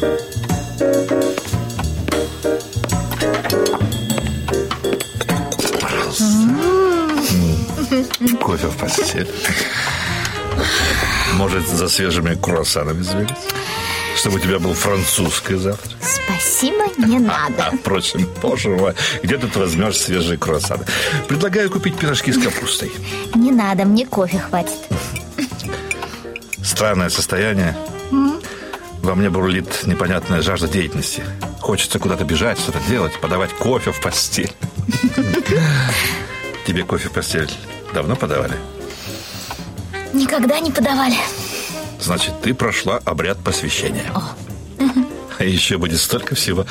Кофе в постель. Может, за свежими круассанами сбегать? Чтобы у тебя был французский завтрак. Спасибо, не надо. Впрочем, боже мой, где тут возьмешь свежие круассаны? Предлагаю купить пирожки с капустой. Не надо, мне кофе хватит. Странное состояние. Во мне бурлит непонятная жажда деятельности. Хочется куда-то бежать, что-то делать, подавать кофе в постель. Тебе кофе в постель давно подавали? Никогда не подавали. Значит, ты прошла обряд посвящения. А еще будет столько всего.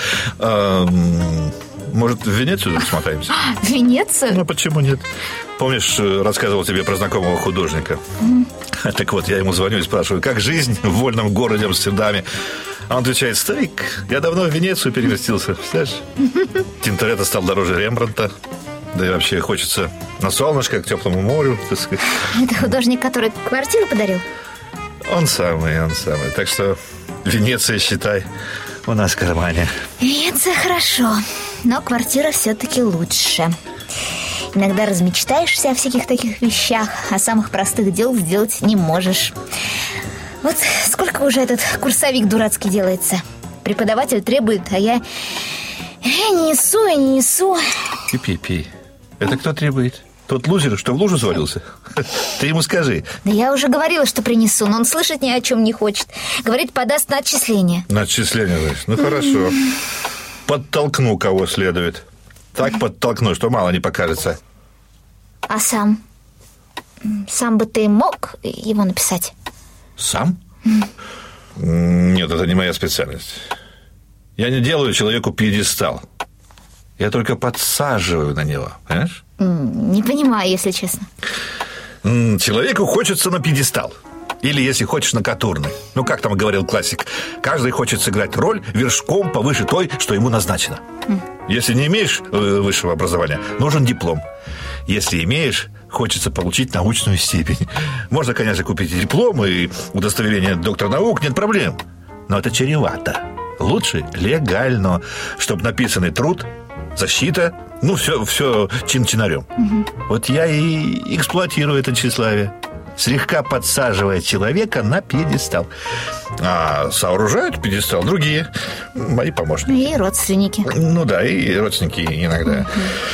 Может, в Венецию смотаемся? В Венецию? Ну, почему нет? Помнишь, рассказывал тебе про знакомого художника? Так вот, я ему звоню и спрашиваю, как жизнь в вольном городе Амстердаме? А он отвечает: старик, я давно в Венецию переместился. Представляешь? Тинторетто стал дороже Рембрандта. Да и вообще хочется на солнышко, к теплому морю, так сказать. Это художник, который квартиру подарил? Он самый. Так что Венеция, считай, у нас в кармане. Венеция хорошо, но квартира все-таки лучше. Иногда размечтаешься о всяких таких вещах, а самых простых дел сделать не можешь. Вот сколько уже этот курсовик дурацкий делается. Преподаватель требует, а я не несу. Пи. Это кто требует? Тот лузер, что в лужу свалился? Ты ему скажи. Да я уже говорила, что принесу, но он слышать ни о чем не хочет. Говорит, подаст на отчисление. На отчисление, значит? Ну, хорошо. Подтолкну, кого следует. Так подтолкну, что мало не покажется. А сам? Сам бы ты мог его написать? Сам? Нет, это не моя специальность. Я не делаю человеку пьедестал. Я только подсаживаю на него, понимаешь? Не понимаю, если честно. Человеку хочется на пьедестал. Или, если хочешь, на катурны. Ну, как там говорил классик, каждый хочет сыграть роль вершком повыше той, что ему назначено. Если не имеешь высшего образования, нужен диплом. Если имеешь, хочется получить научную степень. Можно, конечно, купить диплом и удостоверение доктора наук, нет проблем. Но это чревато. Лучше легально, чтобы написанный труд, защита, ну, все чин-чинарем. Вот я и эксплуатирую это тщеславие, слегка подсаживая человека на пьедестал. А сооружают пьедестал другие, мои помощники. И родственники. Ну да, и родственники иногда.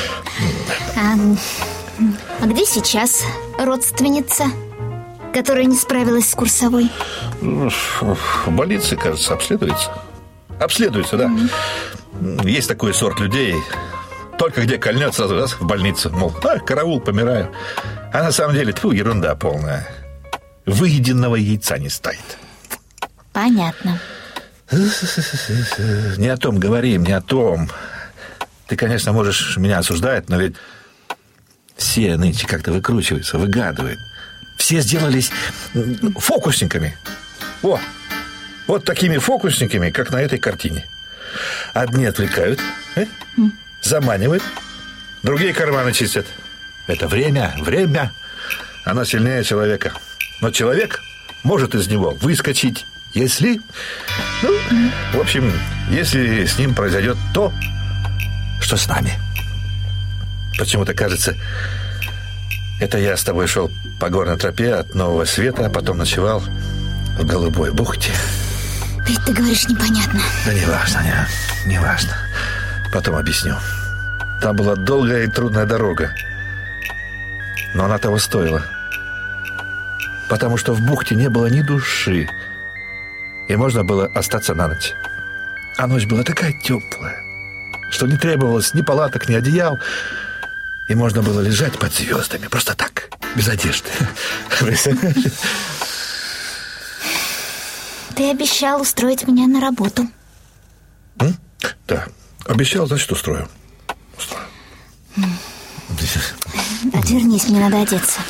А где сейчас родственница, которая не справилась с курсовой? В больнице, кажется, обследуется. Обследуется, да. Есть такой сорт людей. Только где кольнет, сразу раз в больницу. Мол, караул, помираю. А на самом деле, ерунда полная. Выеденного яйца не стоит. Понятно. Не о том говорим, не о том. Ты, конечно, можешь меня осуждать, но ведь все нынче как-то выкручиваются, выгадывают. Все сделались фокусниками. Вот такими фокусниками, как на этой картине. Одни отвлекают, заманивают, другие карманы чистят. Это время. Оно сильнее человека. Но человек может из него выскочить, если... в общем, если с ним произойдет то, что с нами. Почему-то кажется, это я с тобой шел по горной тропе от Нового Света, а потом ночевал в Голубой бухте. Ведь ты говоришь непонятно. Да не важно. Потом объясню. Там была долгая и трудная дорога. Но она того стоила. Потому что в бухте не было ни души. И можно было остаться на ночь. А ночь была такая теплая, что не требовалось ни палаток, ни одеял. И можно было лежать под звездами. Просто так, без одежды. Ты обещал устроить меня на работу. Да, обещал, значит, устрою. Отвернись, мне надо одеться.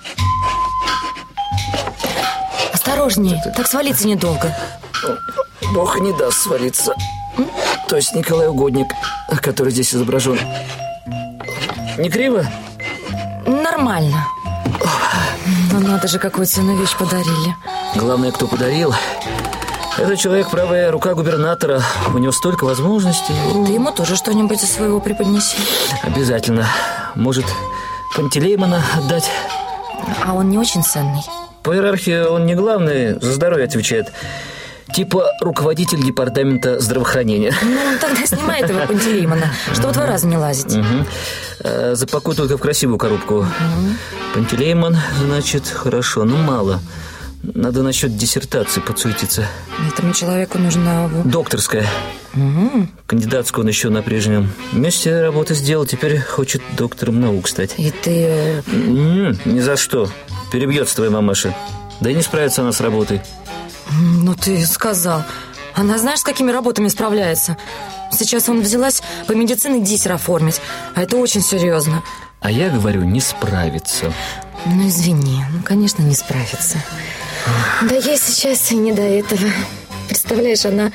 Осторожнее, так свалиться недолго. Бог не даст свалиться. То есть Николай Угодник, который здесь изображен. Не криво? Нормально. Но надо же, какую ценную вещь подарили. Главное, кто подарил. Этот человек правая рука губернатора. У него столько возможностей. Ты ему тоже что-нибудь из своего преподнеси. Обязательно. Может, Пантелеймона отдать? А он не очень ценный. По иерархии он не главный, за здоровье отвечает. Типа руководитель департамента здравоохранения. Ну, тогда снимай этого Пантелеймона, чтобы 2 раза не лазить. Запакуй только в красивую коробку. Пантелеймон, значит, хорошо, но мало. Надо насчет диссертации подсуетиться. Этому человеку нужна... Докторская. Кандидатскую он еще на прежнем месте работы сделал. Теперь хочет доктором наук стать. И ты... Ни за что. Перебьется твоя мамаша. Да и не справится она с работой. Ну, ты сказал. Она знаешь, с какими работами справляется? Сейчас он взялась по медицине диссер оформить. А это очень серьезно. А я говорю, не справится. Ну, извини. Ну, конечно, не справится. Да ей сейчас и не до этого. Представляешь, она...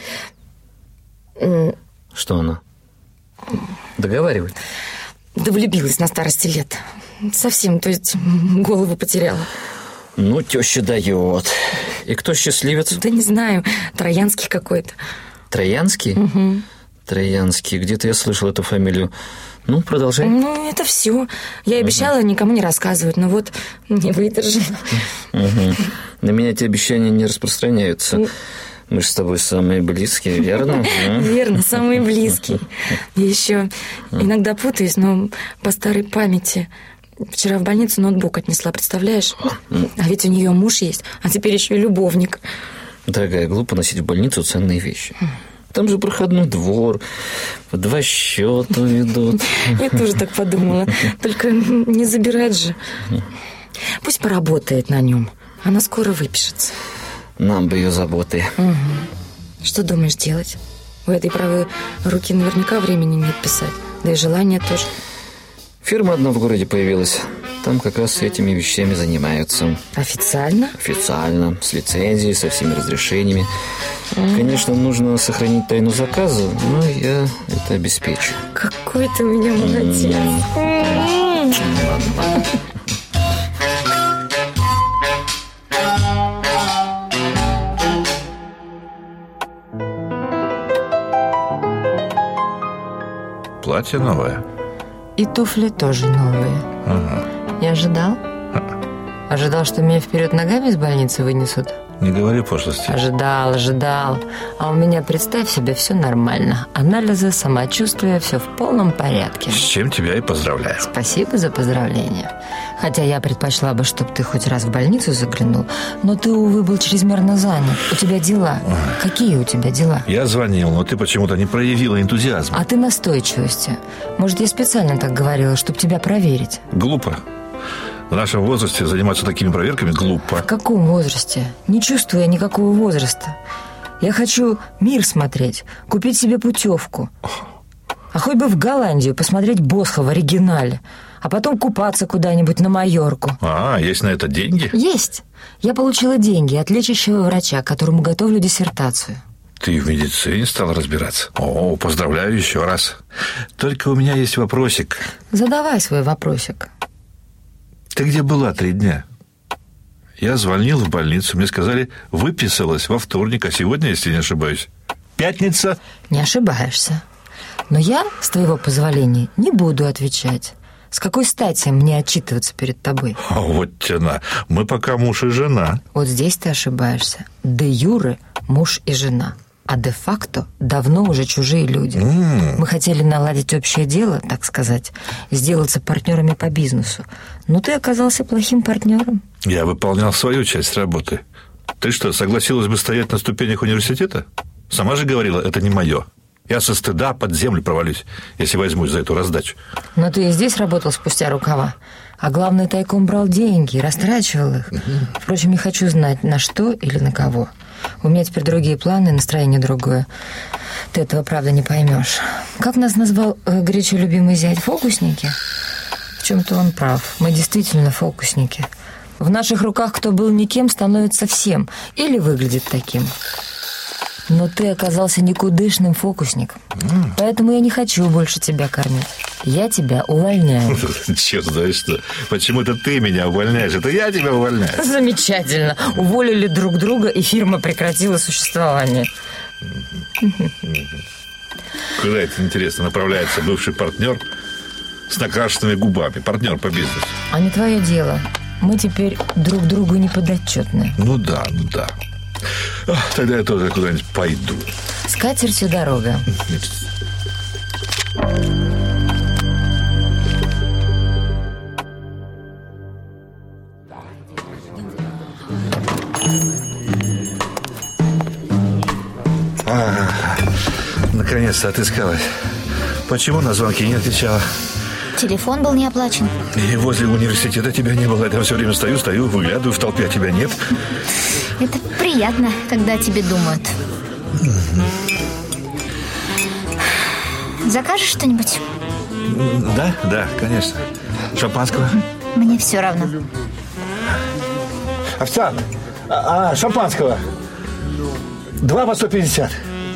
Что она? Договаривай. Да влюбилась на старости лет. Совсем, то есть голову потеряла. Ну, теща дает. И кто счастливец? Да не знаю, Троянский какой-то. Троянский? Угу. Троянский, где-то я слышал эту фамилию. Ну, продолжай. Ну, это все. Я обещала никому не рассказывать, но вот не выдержала. На меня эти обещания не распространяются. Мы же с тобой самые близкие, верно? Верно, самые близкие. Я еще иногда путаюсь, но по старой памяти... Вчера в больницу ноутбук отнесла, представляешь? А ведь у нее муж есть, а теперь еще и любовник. Дорогая, глупо носить в больницу ценные вещи. Там же проходной двор, в 2 счета ведут. Я тоже так подумала. Только не забирать же. Пусть поработает на нем. Она скоро выпишется. Нам бы ее заботы. Что думаешь делать? У этой правой руки наверняка времени нет писать. Да и желания тоже. Фирма одна в городе появилась. Там как раз этими вещами занимаются. Официально? Официально, с лицензией, со всеми разрешениями. Конечно, нужно сохранить тайну заказа, но я это обеспечу. Какой ты у меня молодец. Платье новое. И туфли тоже новые. Ага. Не ожидал? Ожидал, что меня вперед ногами из больницы вынесут? Не говори пошлости. Ожидал. А у меня, представь себе, все нормально. Анализы, самочувствие, все в полном порядке. С чем тебя и поздравляю. Спасибо за поздравления. Хотя я предпочла бы, чтобы ты хоть раз в больницу заглянул. Но ты, увы, был чрезмерно занят. У тебя дела. Какие у тебя дела? Я звонил, но ты почему-то не проявила энтузиазма. А ты настойчивости. Может, я специально так говорила, чтобы тебя проверить? Глупо. В нашем возрасте заниматься такими проверками глупо. В каком возрасте? Не чувствую я никакого возраста. Я хочу мир смотреть, купить себе путевку. А хоть бы в Голландию посмотреть Босха в оригинале, а потом купаться куда-нибудь на Майорку. Есть на это деньги? Есть. Я получила деньги от лечащего врача, которому готовлю диссертацию. Ты в медицине стала разбираться? О, поздравляю еще раз. Только у меня есть вопросик. Задавай свой вопросик. Ты где была 3 дня? Я звонил в больницу, мне сказали, выписалась во вторник, а сегодня, если не ошибаюсь, пятница. Не ошибаешься. Но я, с твоего позволения, не буду отвечать. С какой стати мне отчитываться перед тобой? Вот она. Мы пока муж и жена. Вот здесь ты ошибаешься. Де юре муж и жена. А де-факто давно уже чужие люди. Мы хотели наладить общее дело, так сказать, сделаться партнерами по бизнесу. Но ты оказался плохим партнером. Я выполнял свою часть работы. Ты что, согласилась бы стоять на ступенях университета? Сама же говорила, это не мое. Я со стыда под землю провалюсь, если возьмусь за эту раздачу. Но ты и здесь работал спустя рукава. А главное, тайком брал деньги и растрачивал их. Впрочем, не хочу знать, на что или на кого. У меня теперь другие планы, настроение другое. Ты этого, правда, не поймешь. Как нас назвал горячо любимый зять? Фокусники? В чем-то он прав. Мы действительно фокусники. В наших руках кто был никем, становится всем. Или выглядит таким. Но ты оказался никудышным фокусником. Поэтому я не хочу больше тебя кормить. Я тебя увольняю. Черт знает что. Почему это ты меня увольняешь? Это я тебя увольняю. Замечательно. Уволили друг друга, и фирма прекратила существование. Куда это, интересно, направляется бывший партнер с накрашенными губами? Партнер по бизнесу. А не твое дело. Мы теперь друг другу не подотчетны. Ну да. Тогда я тоже куда-нибудь пойду. С катертью дорога. Наконец-то отыскалась. Почему на звонки не отвечала? Телефон был не оплачен. И возле университета тебя не было. Я все время стою, выглядываю в толпе, а тебя нет. Это приятно, когда о тебе думают. Закажешь что-нибудь? Да, конечно. Шампанского? Мне все равно. Официант, шампанского 2 по 150.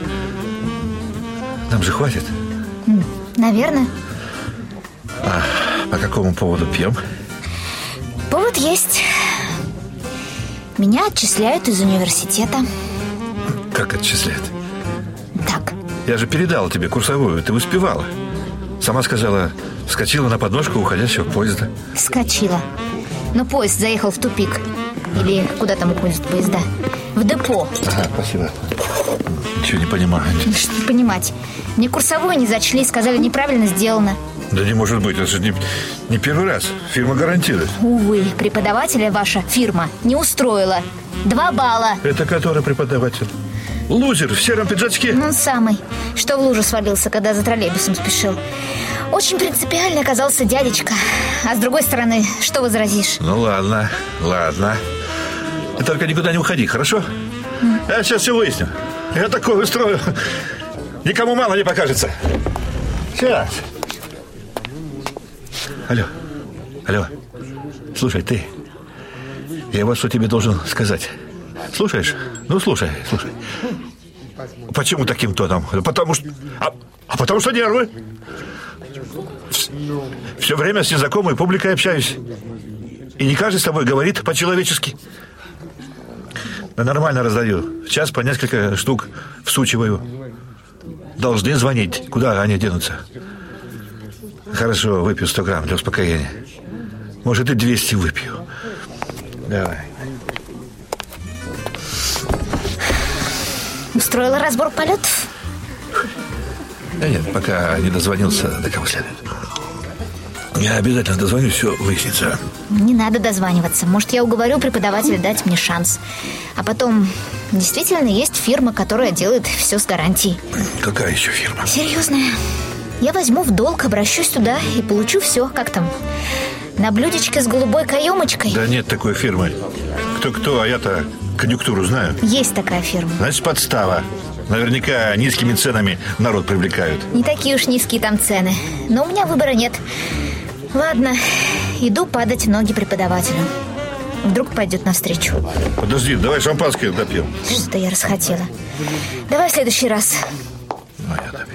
Нам же хватит? Наверное. А по какому поводу пьем? Повод есть. Меня отчисляют из университета. Как отчисляют? Так. Я же передал тебе курсовую, ты успевала. Сама сказала, вскочила на подножку уходящего поезда. Вскочила. Но поезд заехал в тупик. Или куда там уходят поезда? В депо. Ага, спасибо. Ничего не понимаю. Что не понимать? Мне курсовую не зачли, сказали, неправильно сделано. Да не может быть, это же не первый раз. Фирма гарантирует. Увы, преподавателя ваша фирма не устроила. 2 балла. Это который преподаватель? Лузер в сером пиджачке? Он самый, что в лужу свалился, когда за троллейбусом спешил. Очень принципиально оказался дядечка. А с другой стороны, что возразишь? Ну ладно. Ты только никуда не уходи, хорошо? Я сейчас все выясню. Я такое устрою. Никому мало не покажется. Сейчас. Алло. Слушай, ты. Я вот что тебе должен сказать. Слушаешь? Ну, слушай. Почему таким тоном? Потому что... потому что нервы. Все время с незнакомой публикой общаюсь. И не каждый с тобой говорит по-человечески. Да нормально раздаю. В час по несколько штук всучиваю. Должны звонить. Куда они денутся? Хорошо, выпью 100 грамм для успокоения. Может, и 200 выпью. Давай. Устроила разбор полетов? Да нет, пока не дозвонился до кого следует. Я обязательно дозвонюсь, все выяснится. Не надо дозваниваться. Может, я уговорю преподавателя дать мне шанс. А потом, действительно, есть фирма, которая делает все с гарантией. Какая еще фирма? Серьезная. Я возьму в долг, обращусь туда и получу все, как там, на блюдечке с голубой каемочкой. Да нет такой фирмы. Кто, а я-то конъюнктуру знаю. Есть такая фирма. Значит, подстава. Наверняка низкими ценами народ привлекают. Не такие уж низкие там цены. Но у меня выбора нет. Ладно, иду падать в ноги преподавателю. Вдруг пойдет навстречу. Подожди, давай шампанское допьем. Что-то я расхотела. Давай в следующий раз. Ну, я допью.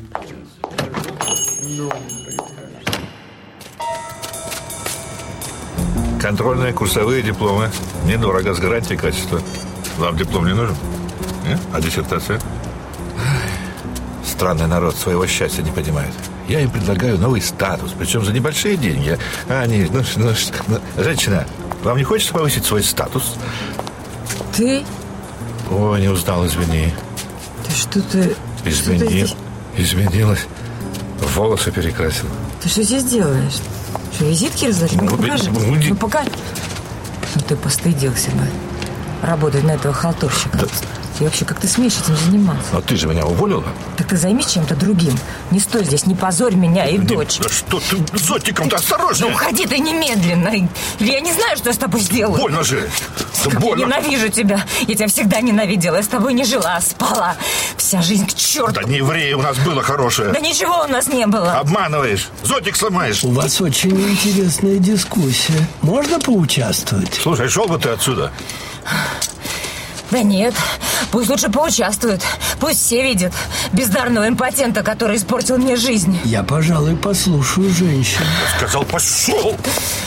Контрольные, курсовые, дипломы. Недорого, с гарантией качества. Вам диплом не нужен? Нет? А диссертация? Странный народ своего счастья не понимает. Я им предлагаю новый статус, причем за небольшие деньги. А они... Женщина, вам не хочется повысить свой статус? Ты? Ой, не узнал, извини. Ты что-то... Изменилась. Волосы перекрасил. Ты что здесь делаешь? Что, визитки разложишь? Ну, покажи. Ну, покажи. Ну, ты постыдился бы работать на этого халтурщика. Да. И вообще, как ты смеешь этим заниматься? Но ты же меня уволила. Так ты займись чем-то другим. Не стой здесь, не позорь меня и дочь. Да что ты, зонтиком-то осторожнее. Ну, уходи ты немедленно. Или я не знаю, что я с тобой сделаю. Больно же. Да больно. Я ненавижу тебя. Я тебя всегда ненавидела. Я с тобой не жила, а спала. Вся жизнь к черту. Да не ври, у нас было хорошее. Да ничего у нас не было. Обманываешь. Зонтик сломаешь. У вас очень интересная дискуссия. Можно поучаствовать? Слушай, шел бы ты отсюда. Да нет, пусть лучше поучаствуют. Пусть все видят бездарного импотента, который испортил мне жизнь. Я, пожалуй, послушаю женщин. Я сказал, пошел!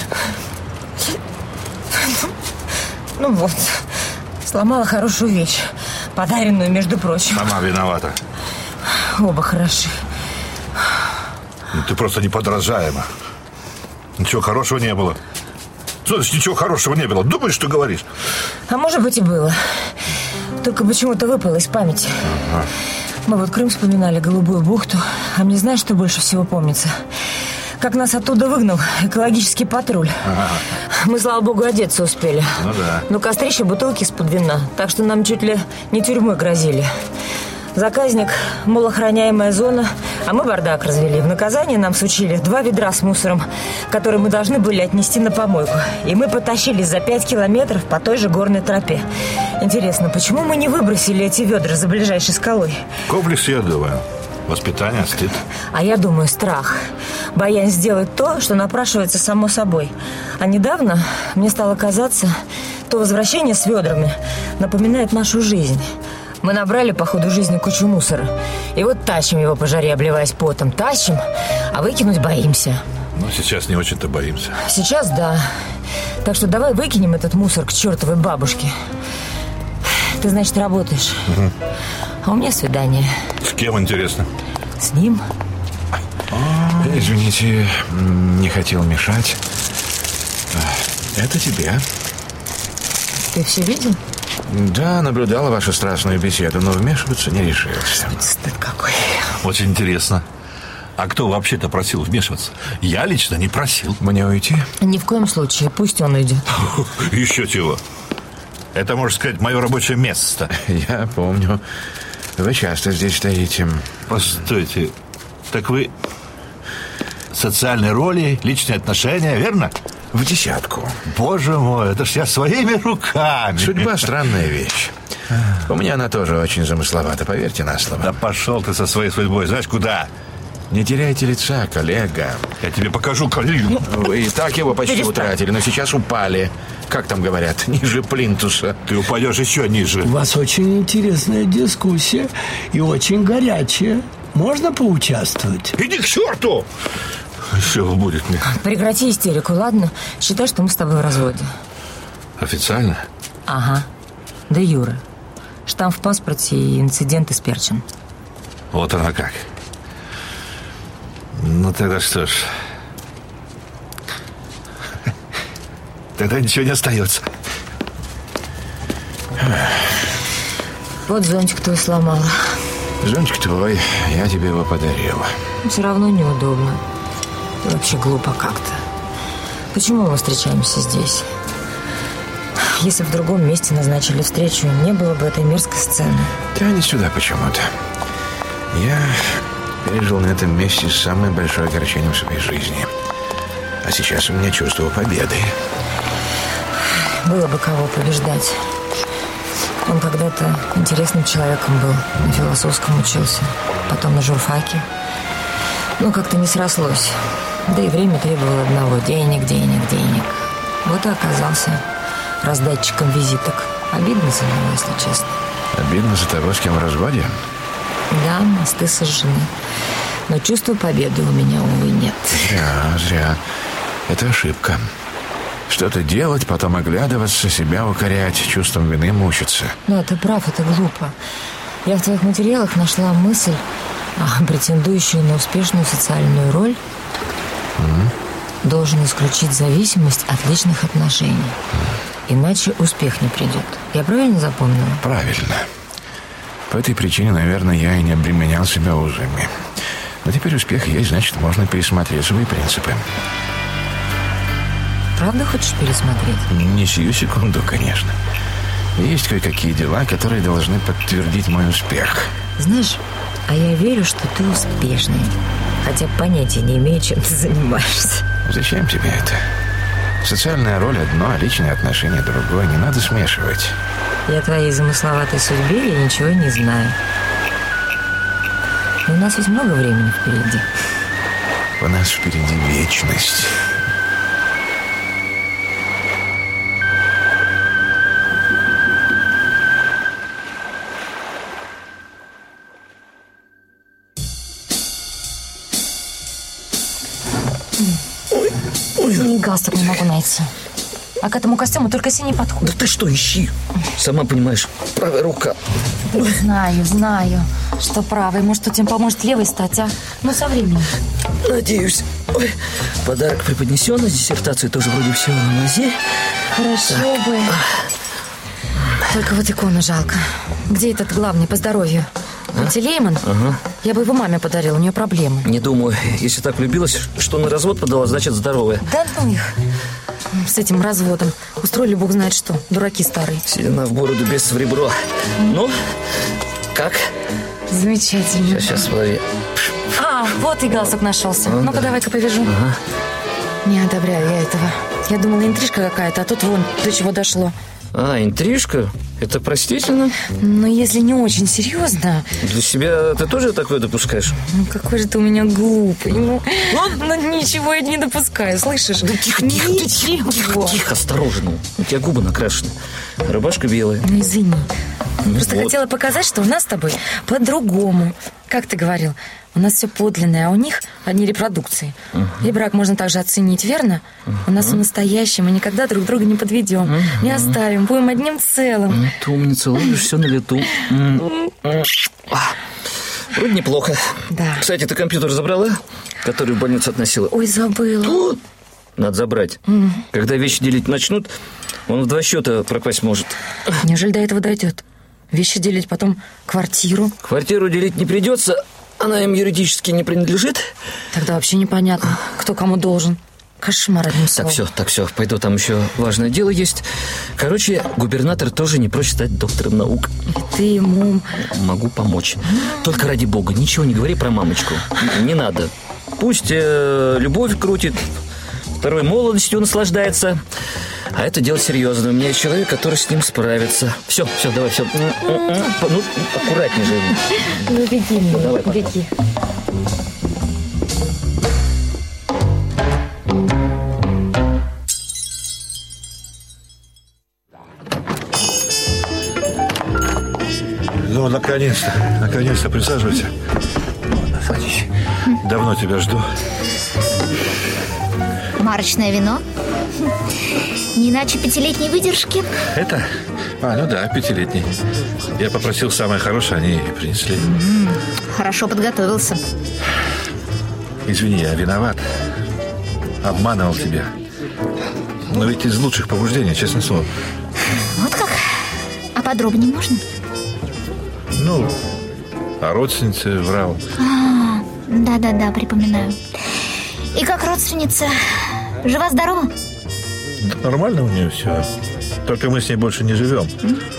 Ну вот, сломала хорошую вещь, подаренную, между прочим. Сама виновата. Оба хороши. Ну, ты просто неподражаема. Ничего хорошего не было. Что значит, ничего хорошего не было? Думаешь, что говоришь? А может быть и было. Только почему-то выпало из памяти. Ага. Мы вот Крым вспоминали, Голубую бухту. А мне знаешь, что больше всего помнится? Как нас оттуда выгнал экологический патруль. Ага. Мы, слава богу, одеться успели. Ну да. Но кострище, бутылки из-под вина. Так что нам чуть ли не тюрьмой грозили. Заказник, мол, охраняемая зона, а мы бардак развели. В наказание нам сучили 2 ведра с мусором, которые мы должны были отнести на помойку. И мы потащились за 5 километров по той же горной тропе. Интересно, почему мы не выбросили эти ведра за ближайшей скалой? Комплекс, я думаю. Воспитание, стыд. А я думаю, страх. Боязнь сделать то, что напрашивается само собой. А недавно мне стало казаться, то возвращение с ведрами напоминает нашу жизнь. Мы набрали по ходу жизни кучу мусора. И вот тащим его по жаре, обливаясь потом. Тащим, а выкинуть боимся. Но сейчас не очень-то боимся. Сейчас да. Так что давай выкинем этот мусор к чертовой бабушке. Ты, значит, работаешь. Угу. А у меня свидание. С кем, интересно? С ним. Извините, не хотел мешать. Это тебе. Ты все видел? Да, наблюдала вашу страстную беседу, но вмешиваться не решился. Стыд какой. Очень интересно. А кто вообще-то просил вмешиваться? Я лично не просил. Мне уйти? Ни в коем случае, пусть он уйдет. Еще чего? Это, можно сказать, мое рабочее место. Я помню. Вы часто здесь стоите. Постойте, так вы социальные роли, личные отношения, верно? В 10. Боже мой, это ж я своими руками. Судьба — странная вещь. У меня она тоже очень замысловата, поверьте на слово. Да пошел ты со своей судьбой, знаешь, куда? Не теряйте лица, коллега. Я тебе покажу коллегу. Вы и так его почти утратили, но сейчас упали. Как там говорят, ниже плинтуса. Ты упадешь еще ниже. У вас очень интересная дискуссия и очень горячая. Можно поучаствовать? Иди к черту! Еще будет мне. Прекрати истерику, ладно? Считай, что мы с тобой в разводе. Официально? Ага. Да, Юра. Штамп в паспорте и инцидент исперчен. Вот она как. Ну, тогда что ж. Тогда ничего не остается. Вот зонтик твой сломала. Зонтик твой, я тебе его подарил. Все равно неудобно. И вообще глупо как-то. Почему мы встречаемся здесь? Если в другом месте назначили встречу, не было бы этой мерзкой сцены. Да не сюда почему-то. Я пережил на этом месте самое большое огорчение в своей жизни. А сейчас у меня чувство победы. Было бы кого побеждать. Он когда-то интересным человеком был. На философском учился. Потом на журфаке. Но как-то не срослось. Да и время требовало одного. Денег, денег, денег. Вот и оказался раздатчиком визиток. Обидно за него, если честно. Обидно за того, с кем в разводе? Да, мосты сожжены. Но чувства победы у меня, увы, нет. Зря. Это ошибка. Что-то делать, потом оглядываться, себя укорять, чувством вины мучиться. Да, ты прав, это глупо. Я в твоих материалах нашла мысль, претендующую на успешную социальную роль, должен исключить зависимость от личных отношений. Иначе успех не придет. Я правильно запомнила? Правильно. По этой причине, наверное, я и не обременял себя узами. Но теперь успех есть, значит, можно пересмотреть свои принципы. Правда хочешь пересмотреть? Не сию секунду, конечно. Есть кое-какие дела, которые должны подтвердить мой успех. Знаешь, а я верю, что ты успешный. Хотя понятия не имею, чем ты занимаешься. Зачем тебе это? Социальная роль одно, а личные отношения другое. Не надо смешивать. Я о твоей замысловатой судьбе я ничего не знаю. Но у нас ведь много времени впереди. У нас впереди вечность. галстук не могу найти. А к этому костюму только синий подходит. Да ты что, ищи. Сама понимаешь, правая рука. Знаю, что правый. Может, тут им поможет левый стать, а? Ну, со временем. Надеюсь. Ой, подарок преподнесен, а диссертацию тоже вроде все на мази. Хорошо бы. Только вот икону жалко. Где этот главный по здоровью? Пантелеймон? Ага. Я бы его маме подарила, у нее проблемы. Не думаю, если так влюбилась, что на развод подала, значит здоровая. Да ну их. С этим разводом. Устроили бог знает что. Дураки старые. Седина в бороду, без в ребро. Ну, как? Замечательно. Сейчас смотри. Вот и галстук нашелся. Ну, Ну-ка, да. давай-ка повяжу. Ага. Не одобряю я этого. Я думала, интрижка какая-то, а тут вон до чего дошло. Интрижка? Это простительно? Но если не очень серьезно... Для себя ты тоже такое допускаешь? Ну, какой же ты у меня глупый. Ну, ничего я не допускаю, слышишь? Да тихо, осторожно. У тебя губы накрашены. Рубашка белая. Ну, извини. Ну, Просто вот. хотела показать, что у нас с тобой по-другому. Как ты говорил, у нас все подлинное, а у них одни репродукции. И брак можно также оценить, верно? У нас он настоящий, мы никогда друг друга не подведем, не оставим, будем одним целым. Ты умница, ловишь все на лету. Вроде неплохо. Да. Кстати, ты компьютер забрала, который в больницу относила? Ой, забыла. Надо забрать. Когда вещи делить начнут, он в 2 счета пропасть может. Неужели до этого дойдет? Вещи делить, потом квартиру. Квартиру делить не придется, она им юридически не принадлежит. Тогда вообще непонятно, кто кому должен. Кошмар, одним словом. Так, все, пойду, там еще важное дело есть. Короче, губернатор тоже не прочь стать доктором наук. И ты ему... Могу помочь. Только ради бога, ничего не говори про мамочку. Не надо. Пусть любовь крутит, второй молодостью наслаждается. А это дело серьезное. У меня есть человек, который с ним справится. Все, давай, все. Ну, аккуратнее же. Ну, беги, мне, Давай, пока. беги. Ну, наконец-то, присаживайся. Ладно, садись. Давно тебя жду. Марочное вино? Не иначе 5-летней выдержки. Это? Ну да, 5-летний. Я попросил самое хорошее, они и принесли. Хорошо подготовился. Извини, я виноват. Обманывал тебя. Но ведь из лучших побуждений, честное слово. Вот как? А подробнее можно? Ну, о родственнице врал. Да, припоминаю. И как родственница? Жива-здорова? Да нормально у нее все. Только мы с ней больше не живем.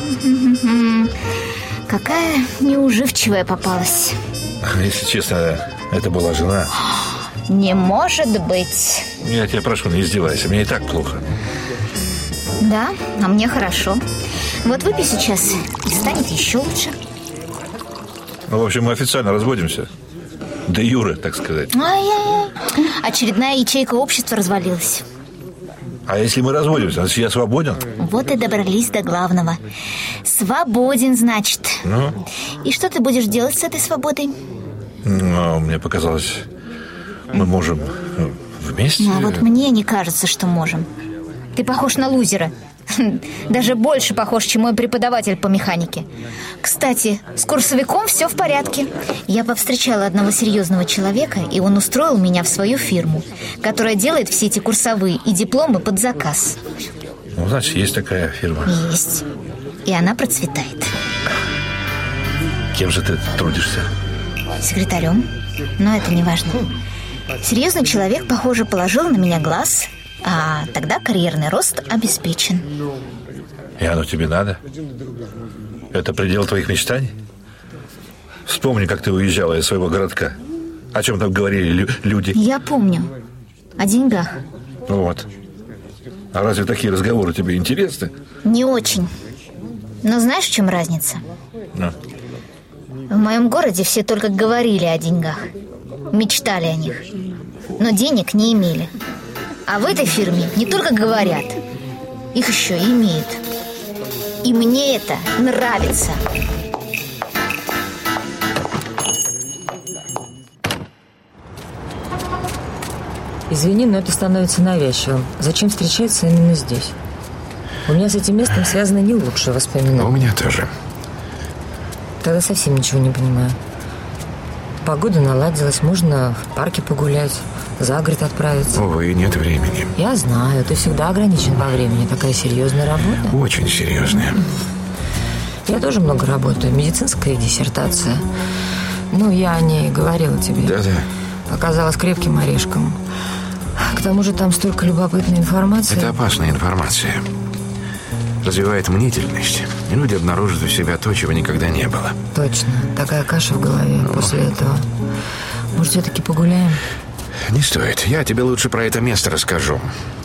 Какая неуживчивая попалась. Если честно, это была жена. Не может быть. Я тебя прошу, не издевайся, мне и так плохо. Да, а мне хорошо. Вот выпей сейчас, и станет еще лучше. Ну, в общем, мы официально разводимся. Де юре, так сказать. Ай-яй-яй. Очередная ячейка общества развалилась. А если мы разводимся, значит, я свободен? Вот и добрались до главного. Свободен, значит. Ну? И что ты будешь делать с этой свободой? Ну, мне показалось, мы можем вместе. А вот мне не кажется, что можем. Ты похож на лузера. Даже больше похож, чем мой преподаватель по механике. Кстати, с курсовиком все в порядке. Я повстречала одного серьезного человека, и он устроил меня в свою фирму, которая делает все эти курсовые и дипломы под заказ. Ну, значит, есть такая фирма. Есть. И она процветает. Кем же ты трудишься? Секретарем. Но это не важно. Серьезный человек, похоже, положил на меня глаз, а тогда карьерный рост обеспечен. И оно тебе надо? Это предел твоих мечтаний? Вспомни, как ты уезжала из своего городка. О чем там говорили люди? Я помню. О деньгах. Вот. А разве такие разговоры тебе интересны? Не очень. Но знаешь, в чем разница? Ну? В моем городе все только говорили о деньгах. Мечтали о них. Но денег не имели. А в этой фирме не только говорят, их еще и имеют. И мне это нравится. Извини, но это становится навязчивым. Зачем встречаться именно здесь? У меня с этим местом связаны не лучшие воспоминания. У меня тоже. Тогда совсем ничего не понимаю. Погода наладилась, можно в парке погулять, за город отправиться. Увы, нет времени. Я знаю, ты всегда ограничен во времени. Такая серьезная работа. Очень серьезная. Я тоже много работаю. Медицинская диссертация. Ну, я о ней говорила тебе. Да-да. Оказалась крепким орешком. К тому же там столько любопытной информации. Это опасная информация. Развивает мнительность. И люди обнаружат у себя то, чего никогда не было. Точно. Такая каша в голове после этого. Может, все-таки погуляем? Не стоит. Я тебе лучше про это место расскажу.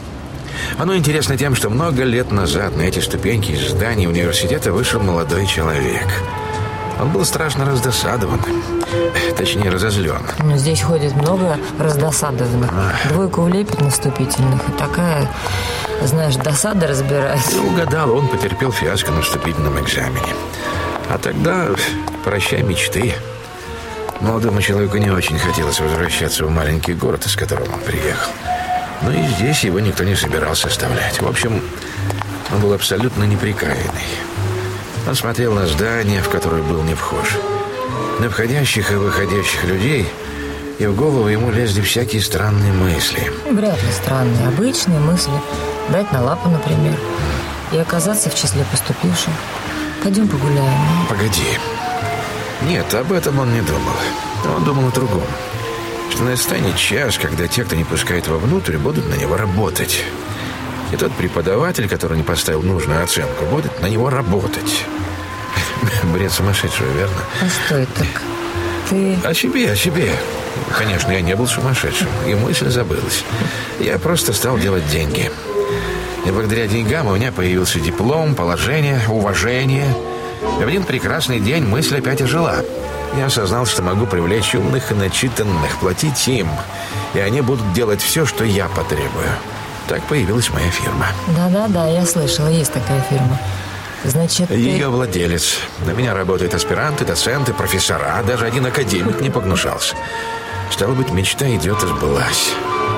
Оно интересно тем, что много лет назад на эти ступеньки из здания университета вышел молодой человек. Он был страшно раздосадован. Точнее, разозлен. Но здесь ходит много раздосадованных. Двойку влепит на вступительных. И такая, знаешь, досада разбирает. Ты угадал, он потерпел фиаско на вступительном экзамене. А тогда прощай мечты. Молодому человеку не очень хотелось возвращаться в маленький город, из которого он приехал. Но и здесь его никто не собирался оставлять. В общем, он был абсолютно неприкаянный. Он смотрел на здание, в которое был не вхож, на входящих и выходящих людей, и в голову ему лезли всякие странные мысли. Вряд ли странные, обычные мысли. Дать на лапу, например, и оказаться в числе поступивших. Пойдем погуляем. Погоди. Нет, об этом он не думал. Он думал о другом. Что настанет час, когда те, кто не пускает вовнутрь, будут на него работать. И тот преподаватель, который не поставил нужную оценку, будет на него работать. Бред сумасшедшего, верно? А что это? Ты... О себе. Конечно, я не был сумасшедшим, и мысль забылась. Я просто стал делать деньги. И благодаря деньгам у меня появился диплом, положение, уважение. И в один прекрасный день мысль опять ожила. Я осознал, что могу привлечь умных и начитанных, платить им. И они будут делать все, что я потребую. Так появилась моя фирма. Да, я слышала, есть такая фирма. Значит, Ее владелец. На меня работают аспиранты, доценты, профессора. Даже один академик не погнушался. Стало быть, мечта идиота сбылась.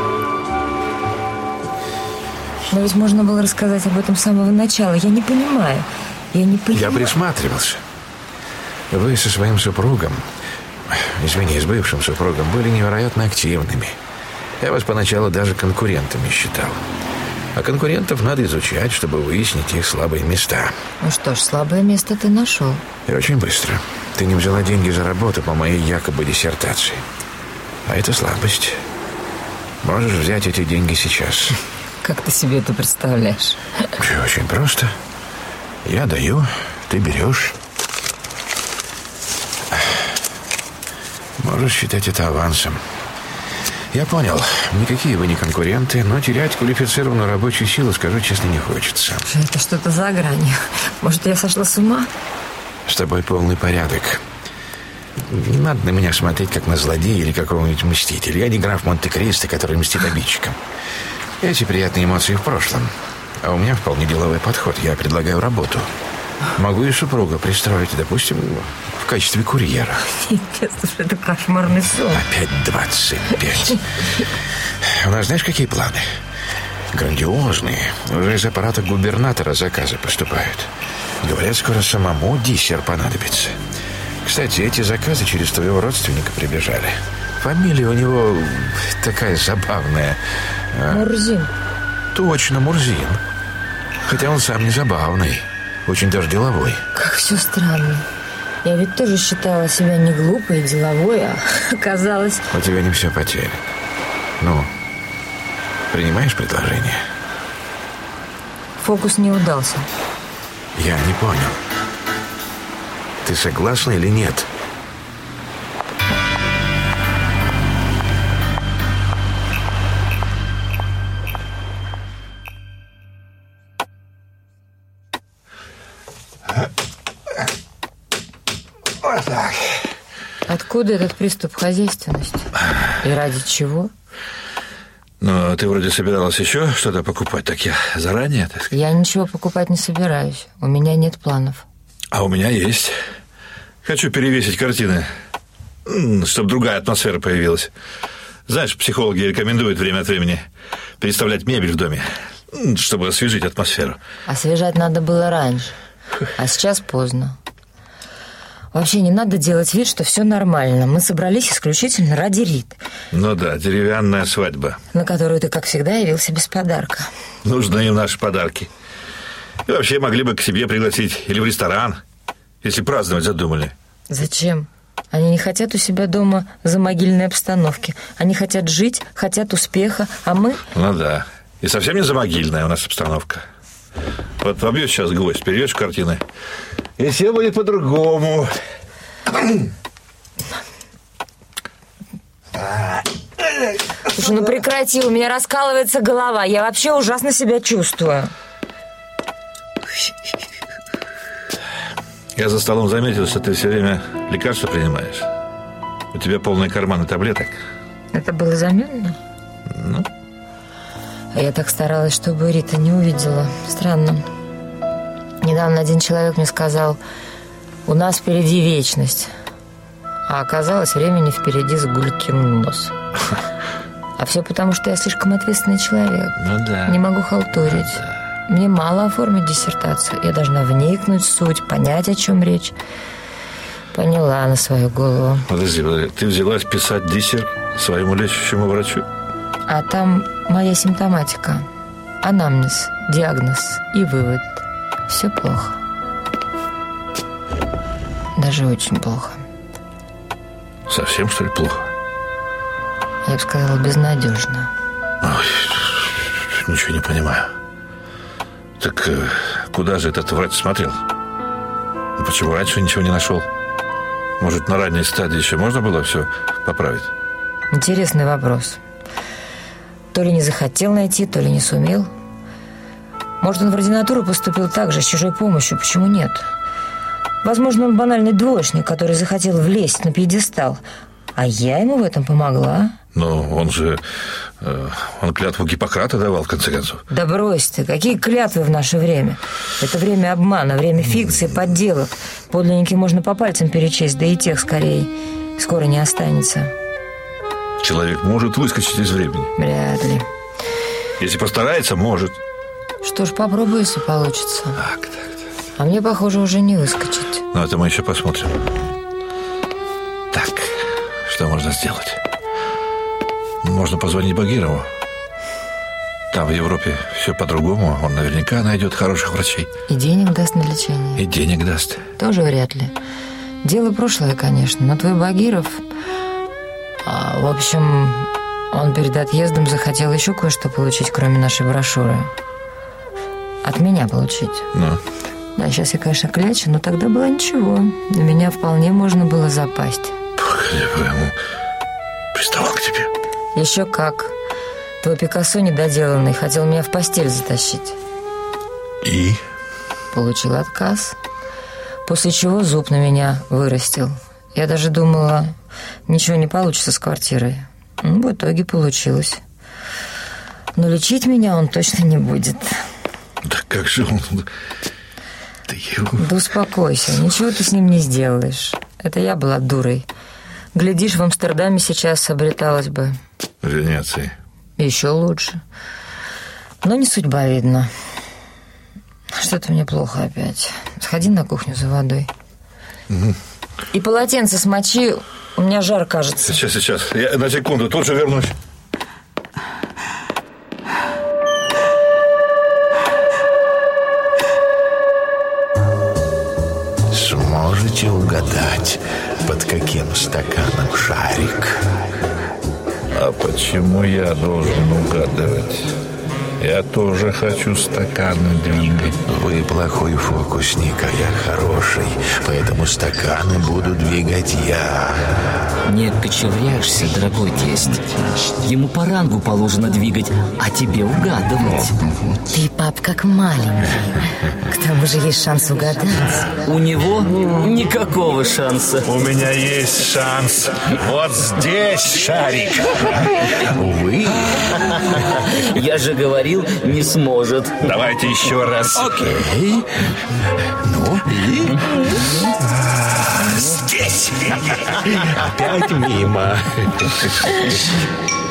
Но ведь можно было рассказать об этом с самого начала. Я не понимаю. Я присматривался. Вы со своим супругом, извини, с бывшим супругом, были невероятно активными. Я вас поначалу даже конкурентами считал. А конкурентов надо изучать, чтобы выяснить их слабые места. Ну что ж, слабое место ты нашел. И очень быстро. Ты не взяла деньги за работу по моей якобы диссертации. А это слабость. Можешь взять эти деньги сейчас. Как ты себе это представляешь? Все очень просто. Я даю, ты берешь. Можешь считать это авансом. Я понял, никакие вы не конкуренты, но терять квалифицированную рабочую силу, скажу честно, не хочется. Это что-то за гранью. Может, я сошла с ума? С тобой полный порядок. Не надо на меня смотреть, как на злодея или какого-нибудь мстителя. Я не граф Монте-Кристо, который мстит обидчикам. Эти приятные эмоции в прошлом. А у меня вполне деловой подход. Я предлагаю работу. Могу и супруга пристроить, допустим, в качестве курьера. Нет, это кошмарный сон. Опять 25. У нас знаешь, какие планы? Грандиозные. Уже из аппарата губернатора заказы поступают. Говорят, скоро самому диссер понадобится. Кстати, эти заказы через твоего родственника прибежали. Фамилия у него такая забавная. Мурзин. Точно, Мурзин. Хотя он сам не забавный. Очень даже деловой. Как все странно. Я ведь тоже считала себя не глупой и деловой, а оказалось... У тебя не все потеряно. Ну, принимаешь предложение? Фокус не удался. Я не понял. Ты согласна или нет? Вот так. Откуда этот приступ хозяйственности? И ради чего? Ну, ты вроде собиралась еще что-то покупать, так я заранее, так сказать. Я ничего покупать не собираюсь. У меня нет планов. А у меня есть. Хочу перевесить картины, чтобы другая атмосфера появилась. Знаешь, психологи рекомендуют время от времени переставлять мебель в доме, чтобы освежить атмосферу. Освежать надо было раньше, а сейчас поздно. Вообще не надо делать вид, что все нормально. Мы собрались исключительно ради Риты. Ну да, деревянная свадьба. На которую ты, как всегда, явился без подарка. Нужны им наши подарки. И вообще могли бы к себе пригласить или в ресторан, если праздновать задумали. Зачем? Они не хотят у себя дома замогильной обстановки. Они хотят жить, хотят успеха, а мы... Ну да, и совсем не замогильная у нас обстановка. Вот вобьешь сейчас гвоздь, перейдешь в картины, и все будет по-другому. Слушай, ну прекрати, у меня раскалывается голова. Я вообще ужасно себя чувствую. Я за столом заметил, что ты все время лекарства принимаешь. У тебя полные карманы таблеток. Это было заметно? Ну? А я так старалась, чтобы Рита не увидела. Странно. Недавно один человек мне сказал: у нас впереди вечность. А оказалось, времени впереди с гулькин нос. А все потому, что я слишком ответственный человек. Ну да. Не могу халтурить. Мне мало оформить диссертацию. Я должна вникнуть в суть, понять, о чем речь. Поняла на свою голову. Подожди, ты взялась писать диссер своему лечащему врачу? А там моя симптоматика. Анамнез, диагноз и вывод. Все плохо. Даже очень плохо. Совсем, что ли, плохо? Я бы сказала, безнадежно. Ой, ничего не понимаю. Так куда же этот врач смотрел? Почему раньше ничего не нашел? Может, на ранней стадии еще можно было все поправить? Интересный вопрос. То ли не захотел найти, то ли не сумел. Может, он в ординатуру поступил так же, с чужой помощью. Почему нет? Возможно, он банальный двоечник, который захотел влезть на пьедестал. А я ему в этом помогла. Но он же... он клятву Гиппократа давал, в конце концов. Да брось ты, какие клятвы в наше время? Это время обмана, время фикции, подделок. Подлинники можно по пальцам перечесть, да и тех скорее скоро не останется. Человек может выскочить из времени? Вряд ли. Если постарается, может. Что ж, попробуй, если получится. Так. А мне, похоже, уже не выскочить. Ну, это мы еще посмотрим. Так, что можно сделать? Можно позвонить Багирову. Там, в Европе, все по-другому. Он наверняка найдет хороших врачей. И денег даст на лечение. И денег даст. Тоже вряд ли. Дело прошлое, конечно, но твой Багиров... в общем, он перед отъездом захотел еще кое-что получить, кроме нашей брошюры. От меня получить. Ну? Да, сейчас я, конечно, клячу, но тогда было ничего. На меня вполне можно было запасть. Я ему приставал к тебе. Еще как. Твой Пикассо недоделанный хотел меня в постель затащить. И? Получил отказ. После чего зуб на меня вырастил. Я даже думала, ничего не получится с квартирой. В итоге получилось. Но лечить меня он точно не будет. Да как же он... Да успокойся, ничего ты с ним не сделаешь. Это я была дурой. Глядишь, в Амстердаме сейчас обреталась бы. В Венеции. Еще лучше. Но не судьба, видно. Что-то мне плохо опять. Сходи на кухню за водой. Угу. И полотенце смочи, у меня жар, кажется. Сейчас. Я на секунду, тут же вернусь. Сможете угадать, под каким стаканом шарик? А почему я должен угадывать? Я тоже хочу стаканы двигать. Вы плохой фокусник, а я хороший. Поэтому стаканы буду двигать я. Не кочевряешься, дорогой тесть. Ему по рангу положено двигать, а тебе угадывать. Ты, пап, как маленький. К тому же есть шанс угадать. У него никакого шанса. У меня есть шанс. Вот здесь шарик. Увы. Я же говорил, не сможет. Давайте еще раз. Окей. Ну и... здесь. Опять мимо.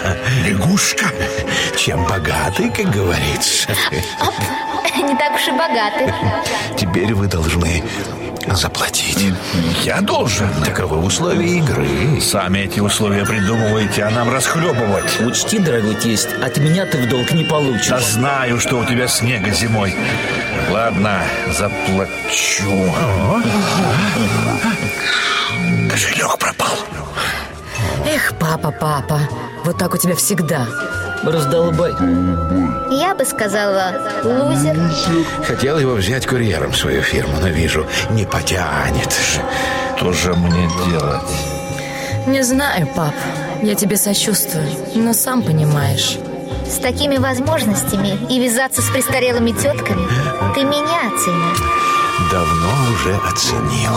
Лягушка. Чем богаты, как говорится. Не так уж и богаты. Теперь вы должны заплатить. Я должен? Таковы условия игры. Сами эти условия придумываете, а нам расхлебывать. Учти, дорогой тесть, от меня ты в долг не получишь. Да знаю, что у тебя снега зимой. Ладно, заплачу. Кошелек пропал. Эх, папа, вот так у тебя всегда. Раздолбай. Я бы сказала, лузер. Хотел его взять курьером в свою фирму, но вижу, не потянет. Что же мне делать? Не знаю, пап. Я тебе сочувствую, но сам понимаешь. С такими возможностями и вязаться с престарелыми тетками ты меня оценил. Давно уже оценил.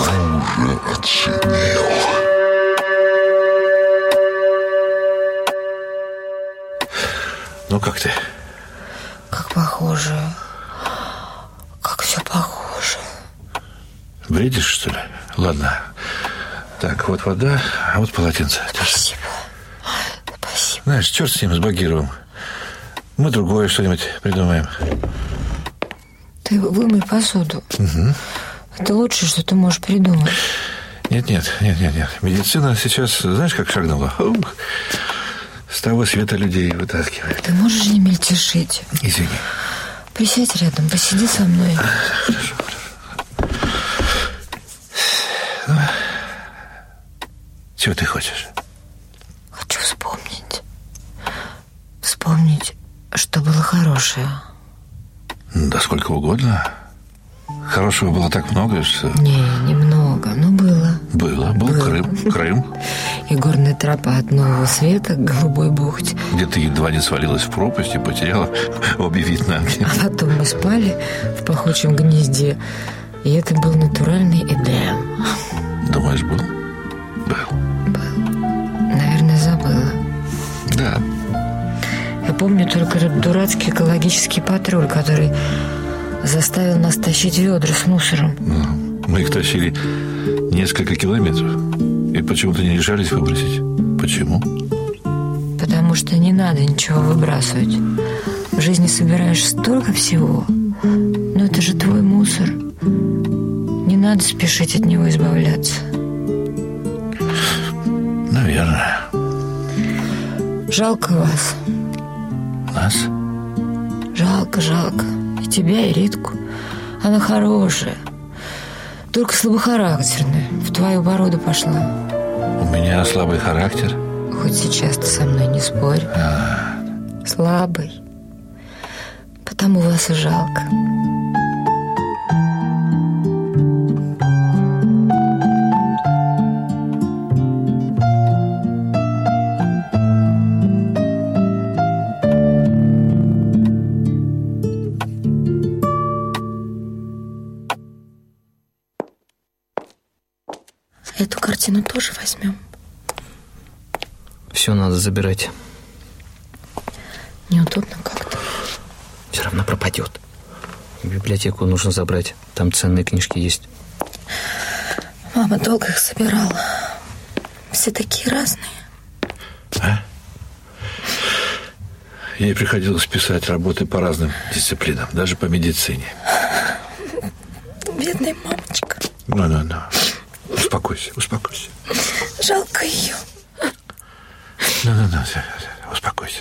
Ну, как ты? Как похоже. Как все похоже. Бредишь, что ли? Ладно. Так, вот вода, а вот полотенце. Спасибо. Спасибо. Знаешь, черт с ним, с Багировым. Мы другое что-нибудь придумаем. Ты вымой посуду. Угу. Это лучшее, что ты можешь придумать. Нет. Медицина сейчас, знаешь, как шагнула? Ух. С того света людей вытаскивает. Ты можешь не мельтешить? Извини. Присядь рядом, посиди со мной. Хорошо. Ну, чего ты хочешь? Хочу вспомнить, что было хорошее. Да сколько угодно. Хорошего было так много, что... Немного, но было. Был Крым. И горная тропа от Нового Света к Голубой бухте. Где ты едва не свалилась в пропасть и потеряла обе вьетнамки. А потом мы спали в пахучем гнезде. И это был натуральный Эдем. Думаешь, был? Был. Наверное, забыла. Да. Я помню только этот дурацкий экологический патруль, который заставил нас тащить ведра с мусором. Мы их тащили несколько километров. И почему-то не решались выбросить. Почему? Потому что не надо ничего выбрасывать. В жизни собираешь столько всего. Но это же твой мусор. Не надо спешить от него избавляться. Наверное. Жалко вас. Нас? Жалко. И тебя, и Ритку. Она хорошая. Только слабохарактерная. В твою породу пошла. У меня слабый характер. Хоть сейчас ты со мной не спорь. Слабый. Потому вас и жалко. Эту картину тоже возьмем. Все надо забирать. Неудобно как-то. Все равно пропадет. В библиотеку нужно забрать. Там ценные книжки есть. Мама долго их собирала. Все такие разные. А? Ей приходилось писать работы по разным дисциплинам, даже по медицине. Бедная мамочка. Ну. Успокойся. Жалко ее. Ну, успокойся.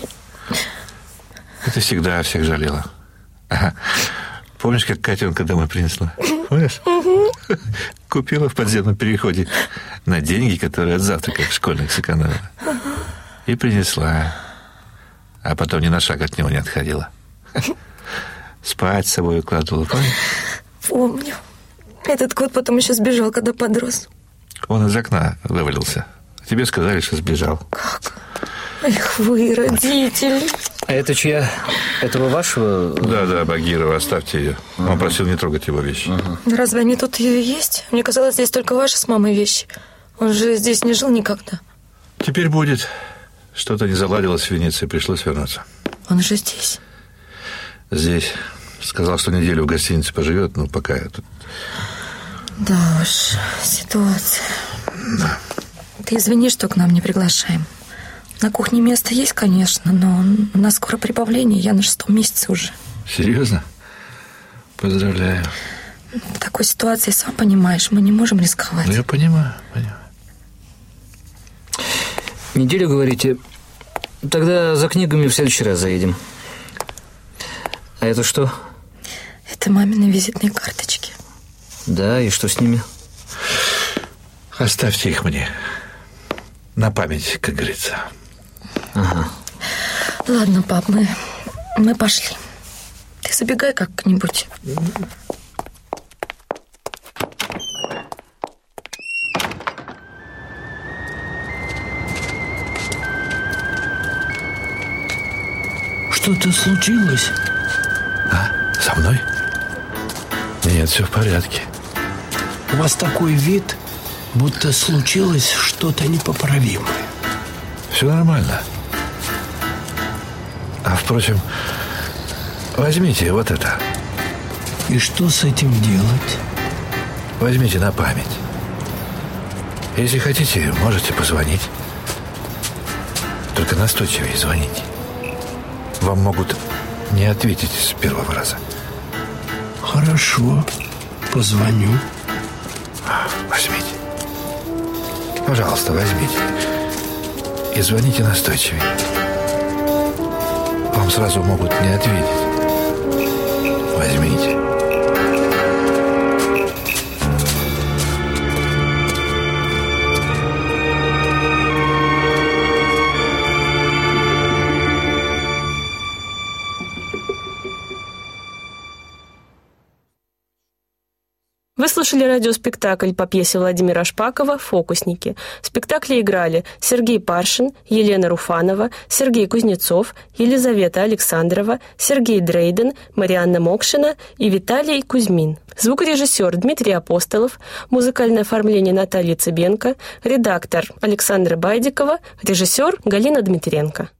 Это всегда всех жалела. Ага. Помнишь, как котенка домой принесла? Помнишь? Купила в подземном переходе на деньги, которые от завтрака школьных сэкономила. И принесла. А потом ни на шаг от него не отходила. Спать с собой укладывала, помнишь? Помню. Этот кот потом еще сбежал, когда подрос. Он из окна вывалился. Тебе сказали, что сбежал. Как? Эх, вы, родители. А это чья? Этого вашего? Да, Багирова, оставьте ее. Он просил не трогать его вещи. Разве они тут ее есть? Мне казалось, здесь только ваши с мамой вещи. Он же здесь не жил никогда. Теперь будет. Что-то не заладилось в Венеции, пришлось вернуться. Он же здесь. Здесь. Сказал, что неделю в гостинице поживет, но пока я тут... Да уж, ситуация. Да. Ты извини, что к нам не приглашаем. На кухне место есть, конечно, но у нас скоро прибавление, я на 6-м месяце уже. Серьезно? Поздравляю. В такой ситуации, сам понимаешь, мы не можем рисковать. Ну, я понимаю. Неделю, говорите? Тогда за книгами в следующий раз заедем. А это что? Это мамины визитные карточки. Да, и что с ними? Оставьте их мне. На память, как говорится. Ага. Ладно, пап, мы пошли. Ты забегай как-нибудь. Что-то случилось? А? Со мной? Нет, все в порядке. У вас такой вид, будто случилось что-то непоправимое. Все нормально. А, впрочем, возьмите вот это. И что с этим делать? Возьмите на память. Если хотите, можете позвонить. Только настойчивее звоните. Вам могут не ответить с первого раза. Хорошо, позвоню. Возьмите. Пожалуйста, возьмите. И звоните настойчивее. Вам сразу могут не ответить. Возьмите. Вы слушали радиоспектакль по пьесе Владимира Шпакова «Фокусники». В спектакле играли Сергей Паршин, Елена Руфанова, Сергей Кузнецов, Елизавета Александрова, Сергей Дрейден, Марианна Мокшина и Виталий Кузьмин. Звукорежиссер Дмитрий Апостолов, музыкальное оформление Наталья Цыбенко, редактор Александра Байдикова, режиссер Галина Дмитренко.